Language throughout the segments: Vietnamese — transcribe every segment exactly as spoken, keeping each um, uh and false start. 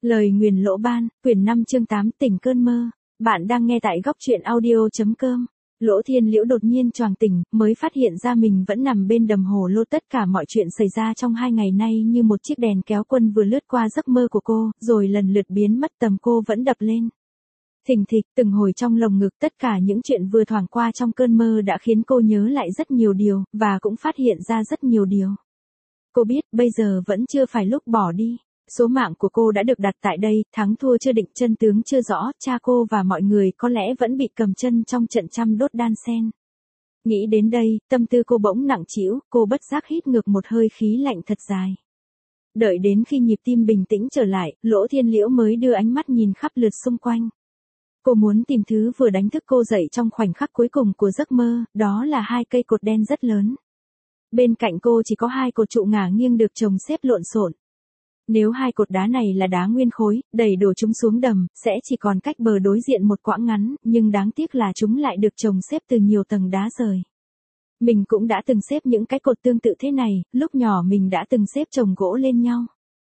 Lời nguyền lỗ ban, quyển năm chương tám tỉnh cơn mơ. Bạn đang nghe tại góc truyện audio.com. Lỗ Thiên Liễu đột nhiên choàng tỉnh, mới phát hiện ra mình vẫn nằm bên đầm hồ lô. Tất cả mọi chuyện xảy ra trong hai ngày nay như một chiếc đèn kéo quân vừa lướt qua giấc mơ của cô, rồi lần lượt biến mất, tầm cô vẫn đập lên. Thình thịch, từng hồi trong lồng ngực, tất cả những chuyện vừa thoảng qua trong cơn mơ đã khiến cô nhớ lại rất nhiều điều, và cũng phát hiện ra rất nhiều điều. Cô biết, bây giờ vẫn chưa phải lúc bỏ đi. Số mạng của cô đã được đặt tại đây, thắng thua chưa định, chân tướng chưa rõ, cha cô và mọi người có lẽ vẫn bị cầm chân trong trận trăm đốt đan sen. Nghĩ đến đây, tâm tư cô bỗng nặng trĩu, cô bất giác hít ngược một hơi khí lạnh thật dài. Đợi đến khi nhịp tim bình tĩnh trở lại, Lỗ Thiên Liễu mới đưa ánh mắt nhìn khắp lượt xung quanh. Cô muốn tìm thứ vừa đánh thức cô dậy trong khoảnh khắc cuối cùng của giấc mơ, đó là hai cây cột đen rất lớn. Bên cạnh cô chỉ có hai cột trụ ngả nghiêng được chồng xếp lộn xộn. Nếu hai cột đá này là đá nguyên khối, đẩy đổ chúng xuống đầm, sẽ chỉ còn cách bờ đối diện một quãng ngắn, nhưng đáng tiếc là chúng lại được chồng xếp từ nhiều tầng đá rời. Mình cũng đã từng xếp những cái cột tương tự thế này, lúc nhỏ mình đã từng xếp chồng gỗ lên nhau.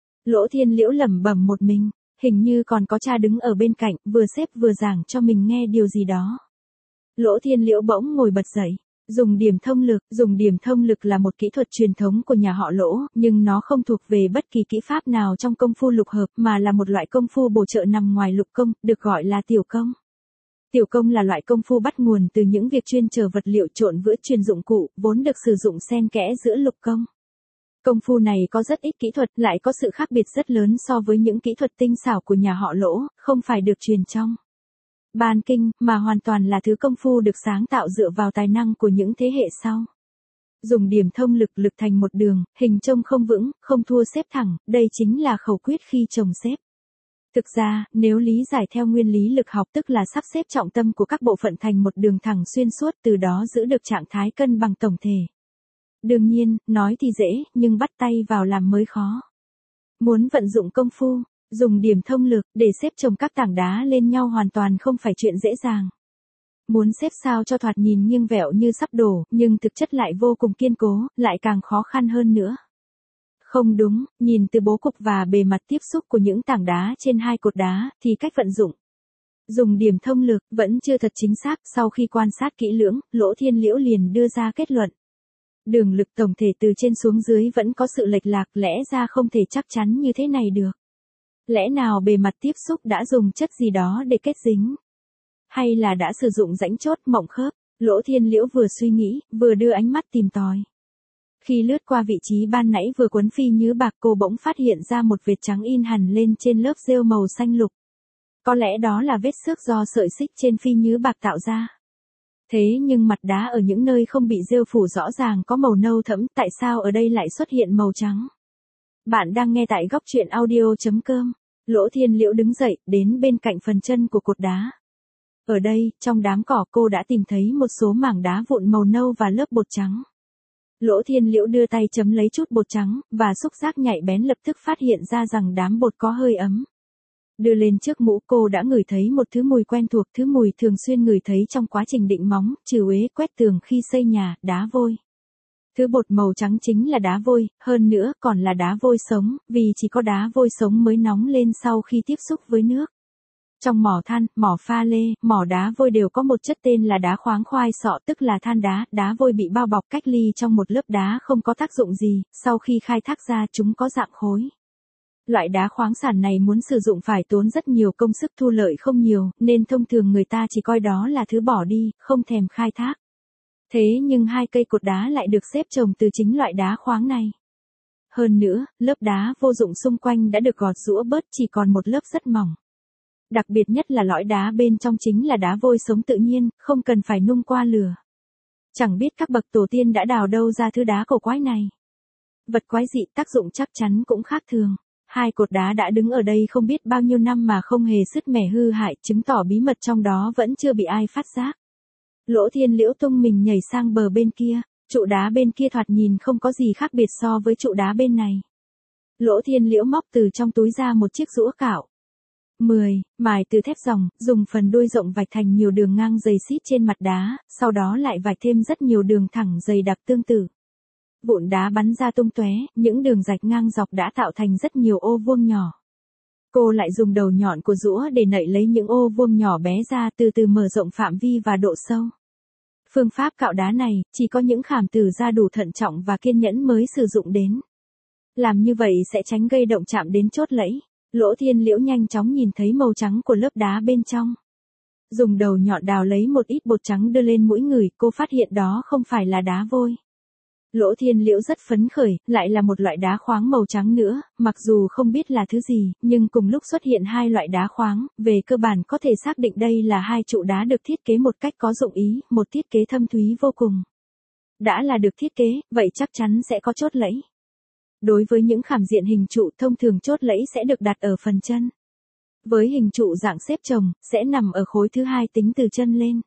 Lỗ Thiên Liễu lẩm bẩm một mình, hình như còn có cha đứng ở bên cạnh, vừa xếp vừa giảng cho mình nghe điều gì đó. Lỗ Thiên Liễu bỗng ngồi bật dậy. Dùng điểm thông lực, dùng điểm thông lực là một kỹ thuật truyền thống của nhà họ Lỗ, nhưng nó không thuộc về bất kỳ kỹ pháp nào trong công phu lục hợp, mà là một loại công phu bổ trợ nằm ngoài lục công, được gọi là tiểu công. Tiểu công là loại công phu bắt nguồn từ những việc chuyên chờ vật liệu trộn vữa truyền dụng cụ, vốn được sử dụng xen kẽ giữa lục công. Công phu này có rất ít kỹ thuật, lại có sự khác biệt rất lớn so với những kỹ thuật tinh xảo của nhà họ Lỗ, không phải được truyền trong Ban Kinh, mà hoàn toàn là thứ công phu được sáng tạo dựa vào tài năng của những thế hệ sau. Dùng điểm thông lực lực thành một đường, hình trông không vững, không thua xếp thẳng, đây chính là khẩu quyết khi chồng xếp. Thực ra, nếu lý giải theo nguyên lý lực học tức là sắp xếp trọng tâm của các bộ phận thành một đường thẳng xuyên suốt, từ đó giữ được trạng thái cân bằng tổng thể. Đương nhiên, nói thì dễ, nhưng bắt tay vào làm mới khó. Muốn vận dụng công phu, dùng điểm thông lực để xếp chồng các tảng đá lên nhau hoàn toàn không phải chuyện dễ dàng. Muốn xếp sao cho thoạt nhìn nghiêng vẹo như sắp đổ, nhưng thực chất lại vô cùng kiên cố, lại càng khó khăn hơn nữa. Không đúng, nhìn từ bố cục và bề mặt tiếp xúc của những tảng đá trên hai cột đá, thì cách vận dụng dùng điểm thông lực vẫn chưa thật chính xác. Sau khi quan sát kỹ lưỡng, Lỗ Thiên Liễu liền đưa ra kết luận. Đường lực tổng thể từ trên xuống dưới vẫn có sự lệch lạc, lẽ ra không thể chắc chắn như thế này được. Lẽ nào bề mặt tiếp xúc đã dùng chất gì đó để kết dính? Hay là đã sử dụng rãnh chốt mộng khớp? Lỗ Thiên Liễu vừa suy nghĩ, vừa đưa ánh mắt tìm tòi. Khi lướt qua vị trí ban nãy vừa quấn phi nhứ bạc, cô bỗng phát hiện ra một vệt trắng in hẳn lên trên lớp rêu màu xanh lục. Có lẽ đó là vết xước do sợi xích trên phi nhứ bạc tạo ra. Thế nhưng mặt đá ở những nơi không bị rêu phủ rõ ràng có màu nâu thẫm, tại sao ở đây lại xuất hiện màu trắng? Bạn đang nghe tại góc truyện audio.com. Lỗ Thiên Liễu đứng dậy, đến bên cạnh phần chân của cột đá. Ở đây, trong đám cỏ, cô đã tìm thấy một số mảng đá vụn màu nâu và lớp bột trắng. Lỗ Thiên Liễu đưa tay chấm lấy chút bột trắng, và xúc giác nhạy bén lập tức phát hiện ra rằng đám bột có hơi ấm. Đưa lên trước mũ, cô đã ngửi thấy một thứ mùi quen thuộc, thứ mùi thường xuyên ngửi thấy trong quá trình định móng, trừ uế, quét tường khi xây nhà, đá vôi. Thứ bột màu trắng chính là đá vôi, hơn nữa còn là đá vôi sống, vì chỉ có đá vôi sống mới nóng lên sau khi tiếp xúc với nước. Trong mỏ than, mỏ pha lê, mỏ đá vôi đều có một chất tên là đá khoáng khoai sọ, tức là than đá. Đá vôi bị bao bọc cách ly trong một lớp đá không có tác dụng gì, sau khi khai thác ra chúng có dạng khối. Loại đá khoáng sản này muốn sử dụng phải tốn rất nhiều công sức, thu lợi không nhiều, nên thông thường người ta chỉ coi đó là thứ bỏ đi, không thèm khai thác. Thế nhưng hai cây cột đá lại được xếp chồng từ chính loại đá khoáng này. Hơn nữa, lớp đá vô dụng xung quanh đã được gọt giũa bớt, chỉ còn một lớp rất mỏng. Đặc biệt nhất là lõi đá bên trong chính là đá vôi sống tự nhiên, không cần phải nung qua lửa. Chẳng biết các bậc tổ tiên đã đào đâu ra thứ đá cổ quái này. Vật quái dị, tác dụng chắc chắn cũng khác thường. Hai cột đá đã đứng ở đây không biết bao nhiêu năm mà không hề sứt mẻ hư hại, chứng tỏ bí mật trong đó vẫn chưa bị ai phát giác. Lỗ Thiên Liễu tung mình nhảy sang bờ bên kia, trụ đá bên kia thoạt nhìn không có gì khác biệt so với trụ đá bên này. Lỗ Thiên Liễu móc từ trong túi ra một chiếc rũa cạo. mười, mài từ thép ròng, dùng phần đuôi rộng vạch thành nhiều đường ngang dày xít trên mặt đá, sau đó lại vạch thêm rất nhiều đường thẳng dày đặc tương tự. Vụn đá bắn ra tung tóe, những đường rạch ngang dọc đã tạo thành rất nhiều ô vuông nhỏ. Cô lại dùng đầu nhọn của rũa để nạy lấy những ô vuông nhỏ bé ra, từ từ mở rộng phạm vi và độ sâu. Phương pháp cạo đá này, chỉ có những khảm tử da đủ thận trọng và kiên nhẫn mới sử dụng đến. Làm như vậy sẽ tránh gây động chạm đến chốt lẫy. Lỗ Thiên Liễu nhanh chóng nhìn thấy màu trắng của lớp đá bên trong. Dùng đầu nhọn đào lấy một ít bột trắng đưa lên mũi người, cô phát hiện đó không phải là đá vôi. Lỗ Thiên Liễu rất phấn khởi, lại là một loại đá khoáng màu trắng nữa, mặc dù không biết là thứ gì, nhưng cùng lúc xuất hiện hai loại đá khoáng, về cơ bản có thể xác định đây là hai trụ đá được thiết kế một cách có dụng ý, một thiết kế thâm thúy vô cùng. Đã là được thiết kế, vậy chắc chắn sẽ có chốt lẫy. Đối với những khảm diện hình trụ, thông thường chốt lẫy sẽ được đặt ở phần chân. Với hình trụ dạng xếp chồng, sẽ nằm ở khối thứ hai tính từ chân lên.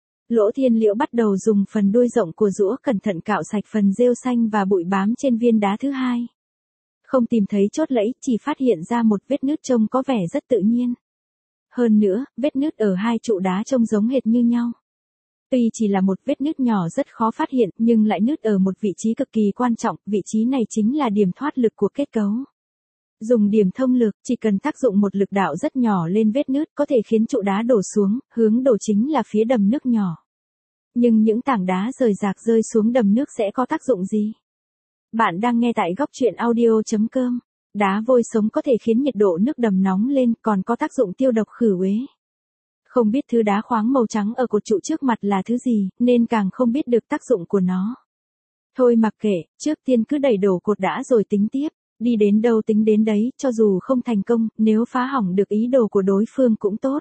Lỗ Thiên Liễu bắt đầu dùng phần đuôi rộng của rũa cẩn thận cạo sạch phần rêu xanh và bụi bám trên viên đá thứ hai. Không tìm thấy chốt lẫy, chỉ phát hiện ra một vết nứt trông có vẻ rất tự nhiên. Hơn nữa, vết nứt ở hai trụ đá trông giống hệt như nhau. Tuy chỉ là một vết nứt nhỏ rất khó phát hiện, nhưng lại nứt ở một vị trí cực kỳ quan trọng, vị trí này chính là điểm thoát lực của kết cấu. Dùng điểm thông lực, chỉ cần tác dụng một lực đạo rất nhỏ lên vết nứt có thể khiến trụ đá đổ xuống, hướng đổ chính là phía đầm nước nhỏ. Nhưng những tảng đá rời rạc rơi xuống đầm nước sẽ có tác dụng gì? Bạn đang nghe tại góc truyện audio chấm com. Đá vôi sống có thể khiến nhiệt độ nước đầm nóng lên, còn có tác dụng tiêu độc khử uế. Không biết thứ đá khoáng màu trắng ở cột trụ trước mặt là thứ gì, nên càng không biết được tác dụng của nó. Thôi mặc kệ, trước tiên cứ đẩy đổ cột đã rồi tính tiếp. Đi đến đâu tính đến đấy, cho dù không thành công, nếu phá hỏng được ý đồ của đối phương cũng tốt.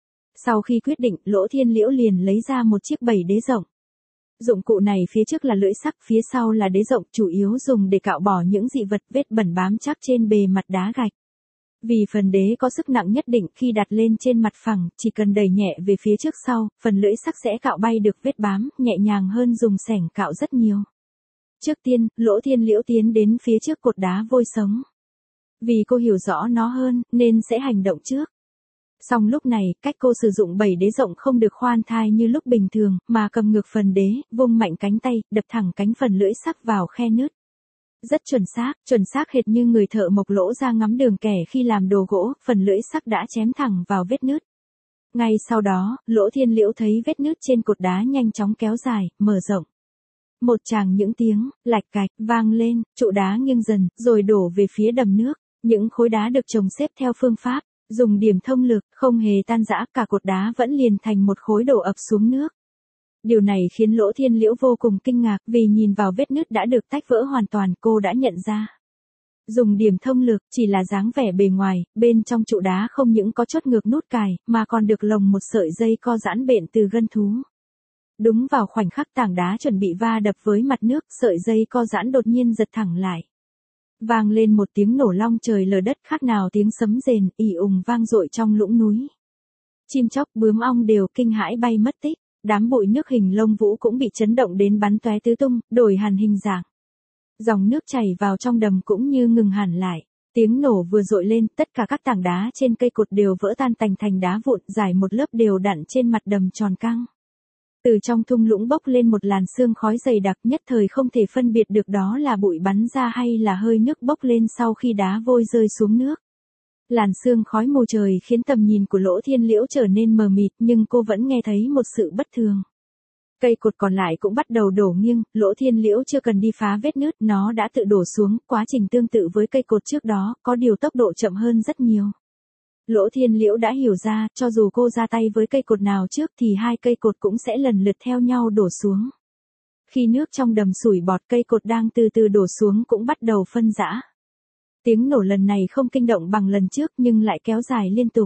Sau khi quyết định, Lỗ Thiên Liễu liền lấy ra một chiếc bẩy đế rộng. Dụng cụ này phía trước là lưỡi sắc, phía sau là đế rộng, chủ yếu dùng để cạo bỏ những dị vật vết bẩn bám chắc trên bề mặt đá gạch. Vì phần đế có sức nặng nhất định, khi đặt lên trên mặt phẳng, chỉ cần đẩy nhẹ về phía trước sau, phần lưỡi sắc sẽ cạo bay được vết bám, nhẹ nhàng hơn dùng xẻng cạo rất nhiều. Trước tiên, Lỗ Thiên Liễu tiến đến phía trước cột đá vôi sống. Vì cô hiểu rõ nó hơn, nên sẽ hành động trước. Song lúc này, cách cô sử dụng bẩy đế rộng không được khoan thai như lúc bình thường, mà cầm ngược phần đế, vung mạnh cánh tay, đập thẳng cánh phần lưỡi sắc vào khe nứt. Rất chuẩn xác, chuẩn xác hệt như người thợ mộc lỗ ra ngắm đường kẻ khi làm đồ gỗ, phần lưỡi sắc đã chém thẳng vào vết nứt. Ngay sau đó, Lỗ Thiên Liễu thấy vết nứt trên cột đá nhanh chóng kéo dài, mở rộng. Một tràng những tiếng, lạch cạch, vang lên, trụ đá nghiêng dần, rồi đổ về phía đầm nước. Những khối đá được chồng xếp theo phương pháp, dùng điểm thông lực, không hề tan rã, cả cột đá vẫn liền thành một khối đổ ập xuống nước. Điều này khiến Lỗ Thiên Liễu vô cùng kinh ngạc, vì nhìn vào vết nứt đã được tách vỡ hoàn toàn, cô đã nhận ra. Dùng điểm thông lực, chỉ là dáng vẻ bề ngoài, bên trong trụ đá không những có chốt ngược nút cài, mà còn được lồng một sợi dây co giãn bện từ gân thú. Đúng vào khoảnh khắc tảng đá chuẩn bị va đập với mặt nước, sợi dây co giãn đột nhiên giật thẳng lại. Vang lên một tiếng nổ long trời lở đất, khác nào tiếng sấm rền, ì ùng vang dội trong lũng núi. Chim chóc bướm ong đều kinh hãi bay mất tích, đám bụi nước hình lông vũ cũng bị chấn động đến bắn tóe tứ tung, đổi hẳn hình dạng. Dòng nước chảy vào trong đầm cũng như ngừng hẳn lại. Tiếng nổ vừa dội lên, tất cả các tảng đá trên cây cột đều vỡ tan tành thành đá vụn, rải một lớp đều đặn trên mặt đầm tròn căng. Từ trong thung lũng bốc lên một làn sương khói dày đặc, nhất thời không thể phân biệt được đó là bụi bắn ra hay là hơi nước bốc lên sau khi đá vôi rơi xuống nước. Làn sương khói mù trời khiến tầm nhìn của Lỗ Thiên Liễu trở nên mờ mịt, nhưng cô vẫn nghe thấy một sự bất thường. Cây cột còn lại cũng bắt đầu đổ nghiêng, Lỗ Thiên Liễu chưa cần đi phá vết nứt, nó đã tự đổ xuống, quá trình tương tự với cây cột trước đó, có điều tốc độ chậm hơn rất nhiều. Lỗ Thiên Liễu đã hiểu ra, cho dù cô ra tay với cây cột nào trước thì hai cây cột cũng sẽ lần lượt theo nhau đổ xuống. Khi nước trong đầm sủi bọt, cây cột đang từ từ đổ xuống cũng bắt đầu phân rã. Tiếng nổ lần này không kinh động bằng lần trước nhưng lại kéo dài liên tục.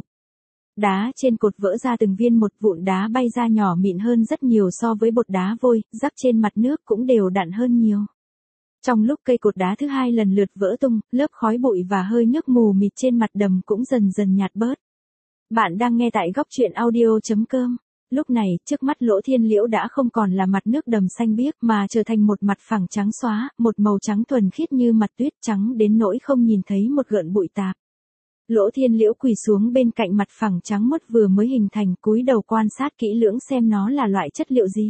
Đá trên cột vỡ ra từng viên, một vụn đá bay ra nhỏ mịn hơn rất nhiều so với bột đá vôi, rắc trên mặt nước cũng đều đặn hơn nhiều. Trong lúc cây cột đá thứ hai lần lượt vỡ tung, lớp khói bụi và hơi nước mù mịt trên mặt đầm cũng dần dần nhạt bớt. Bạn đang nghe tại góc truyện audio chấm com. Lúc này, trước mắt Lỗ Thiên Liễu đã không còn là mặt nước đầm xanh biếc mà trở thành một mặt phẳng trắng xóa, một màu trắng thuần khiết như mặt tuyết, trắng đến nỗi không nhìn thấy một gợn bụi tạp. Lỗ Thiên Liễu quỳ xuống bên cạnh mặt phẳng trắng muốt vừa mới hình thành, cúi đầu quan sát kỹ lưỡng xem nó là loại chất liệu gì.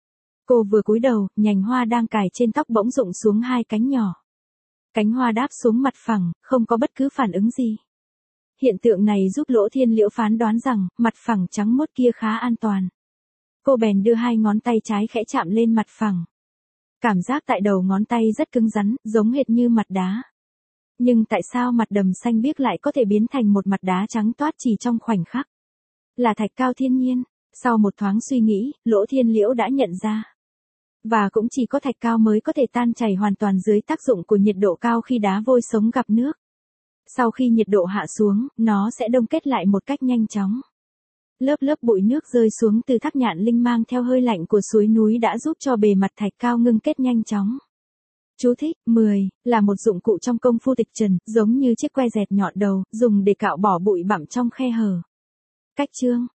Cô vừa cúi đầu, nhành hoa đang cài trên tóc bỗng rụng xuống hai cánh nhỏ. Cánh hoa đáp xuống mặt phẳng, không có bất cứ phản ứng gì. hiện tượng này giúp Lỗ Thiên Liễu phán đoán rằng, mặt phẳng trắng muốt kia khá an toàn. Cô bèn đưa hai ngón tay trái khẽ chạm lên mặt phẳng. Cảm giác tại đầu ngón tay rất cứng rắn, giống hệt như mặt đá. Nhưng tại sao mặt đầm xanh biếc lại có thể biến thành một mặt đá trắng toát chỉ trong khoảnh khắc? Là thạch cao thiên nhiên. Sau một thoáng suy nghĩ, Lỗ Thiên Liễu đã nhận ra. Và cũng chỉ có thạch cao mới có thể tan chảy hoàn toàn dưới tác dụng của nhiệt độ cao khi đá vôi sống gặp nước. Sau khi nhiệt độ hạ xuống, nó sẽ đông kết lại một cách nhanh chóng. Lớp lớp bụi nước rơi xuống từ thác Nhạn Linh mang theo hơi lạnh của suối núi đã giúp cho bề mặt thạch cao ngưng kết nhanh chóng. Chú thích, mười, là một dụng cụ trong công phu tịch trần, giống như chiếc que dẹt nhọn đầu, dùng để cạo bỏ bụi bặm trong khe hở. Cách chương